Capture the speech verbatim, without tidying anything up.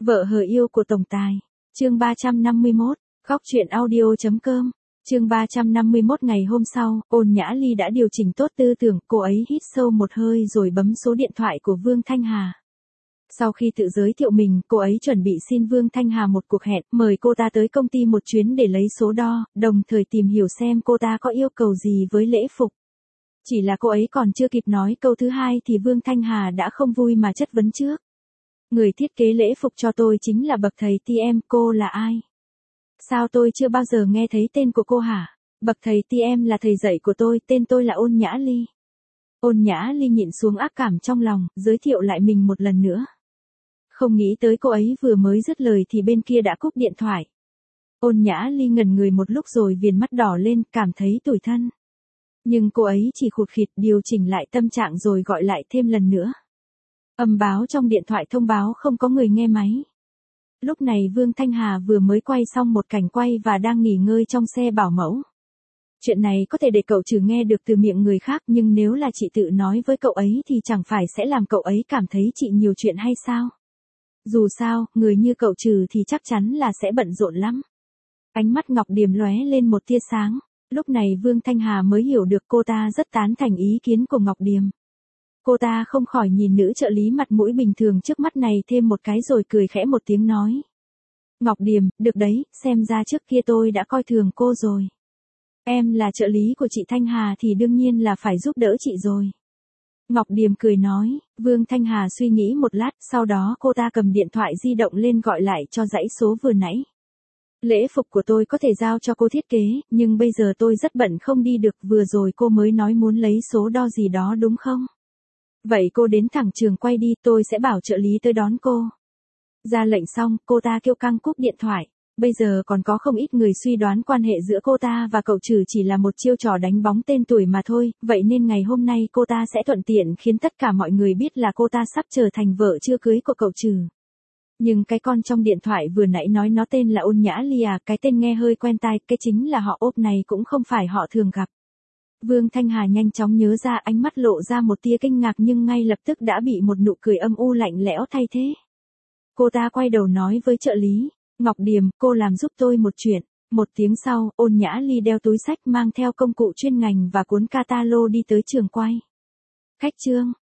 Vợ hờ yêu của tổng tài. Chương ba trăm năm mươi mốt, góc truyện audio chấm com. Chương ba trăm năm mươi mốt ngày hôm sau, Ôn Nhã Ly đã điều chỉnh tốt tư tưởng, cô ấy hít sâu một hơi rồi bấm số điện thoại của Vương Thanh Hà. Sau khi tự giới thiệu mình, cô ấy chuẩn bị xin Vương Thanh Hà một cuộc hẹn, mời cô ta tới công ty một chuyến để lấy số đo, đồng thời tìm hiểu xem cô ta có yêu cầu gì với lễ phục. Chỉ là cô ấy còn chưa kịp nói câu thứ hai thì Vương Thanh Hà đã không vui mà chất vấn trước. Người thiết kế lễ phục cho tôi chính là bậc thầy tê em, cô là ai? Sao tôi chưa bao giờ nghe thấy tên của cô hả? Bậc thầy tê em là thầy dạy của tôi, tên tôi là Ôn Nhã Ly. Ôn Nhã Ly nhịn xuống ác cảm trong lòng, giới thiệu lại mình một lần nữa. Không nghĩ tới cô ấy vừa mới dứt lời thì bên kia đã cúp điện thoại. Ôn Nhã Ly ngẩn người một lúc rồi viền mắt đỏ lên, cảm thấy tủi thân. Nhưng cô ấy chỉ khụt khịt điều chỉnh lại tâm trạng rồi gọi lại thêm lần nữa. Âm báo trong điện thoại thông báo không có người nghe máy. Lúc này Vương Thanh Hà vừa mới quay xong một cảnh quay và đang nghỉ ngơi trong xe bảo mẫu. Chuyện này có thể để cậu Trừ nghe được từ miệng người khác, nhưng nếu là chị tự nói với cậu ấy thì chẳng phải sẽ làm cậu ấy cảm thấy chị nhiều chuyện hay sao? Dù sao, người như cậu Trừ thì chắc chắn là sẽ bận rộn lắm. Ánh mắt Ngọc Điềm lóe lên một tia sáng. Lúc này Vương Thanh Hà mới hiểu được cô ta rất tán thành ý kiến của Ngọc Điềm. Cô ta không khỏi nhìn nữ trợ lý mặt mũi bình thường trước mắt này thêm một cái rồi cười khẽ một tiếng nói. Ngọc Điềm, được đấy, xem ra trước kia tôi đã coi thường cô rồi. Em là trợ lý của chị Thanh Hà thì đương nhiên là phải giúp đỡ chị rồi. Ngọc Điềm cười nói. Vương Thanh Hà suy nghĩ một lát, sau đó cô ta cầm điện thoại di động lên gọi lại cho dãy số vừa nãy. Lễ phục của tôi có thể giao cho cô thiết kế, nhưng bây giờ tôi rất bận không đi được, vừa rồi cô mới nói muốn lấy số đo gì đó đúng không? Vậy cô đến thẳng trường quay đi, tôi sẽ bảo trợ lý tới đón cô. Ra lệnh xong, cô ta kêu căng cúp điện thoại. Bây giờ còn có không ít người suy đoán quan hệ giữa cô ta và cậu Trừ chỉ là một chiêu trò đánh bóng tên tuổi mà thôi, vậy nên ngày hôm nay cô ta sẽ thuận tiện khiến tất cả mọi người biết là cô ta sắp trở thành vợ chưa cưới của cậu Trừ. Nhưng cái con trong điện thoại vừa nãy nói nó tên là Ôn Nhã Ly à, cái tên nghe hơi quen tai, cái chính là họ Ốp này cũng không phải họ thường gặp. Vương Thanh Hà nhanh chóng nhớ ra, ánh mắt lộ ra một tia kinh ngạc nhưng ngay lập tức đã bị một nụ cười âm u lạnh lẽo thay thế. Cô ta quay đầu nói với trợ lý, Ngọc Điềm, cô làm giúp tôi một chuyện. Một tiếng sau, Ôn Nhã Ly đeo túi xách mang theo công cụ chuyên ngành và cuốn catalog đi tới trường quay. Khách trương,